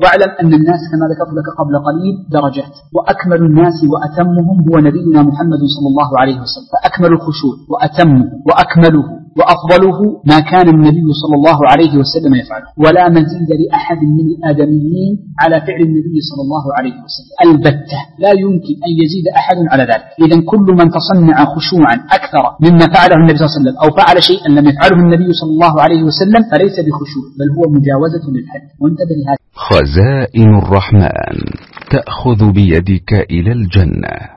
واعلم أن الناس كما ذكرت لك قبل قليل درجات، وأكمل الناس وأتمهم هو نبينا محمد صلى الله عليه وسلم، فأكمل الخشوع وأتمه وأكمله وأفضله ما كان النبي صلى الله عليه وسلم يفعله، ولا مزيد لأحد من الآدميين على فعل النبي صلى الله عليه وسلم البتة، لا يمكن أن يزيد أحد على ذلك. إذن كل من تصنع خشوعا أكثر مما فعله النبي صلى الله عليه وسلم أو فعل شيئا لم يفعله النبي صلى الله عليه وسلم فليس بخشوع، بل هو مجاوزة للحد. وانتبه لهذا. خزائن الرحمن تأخذ بيدك إلى الجنة.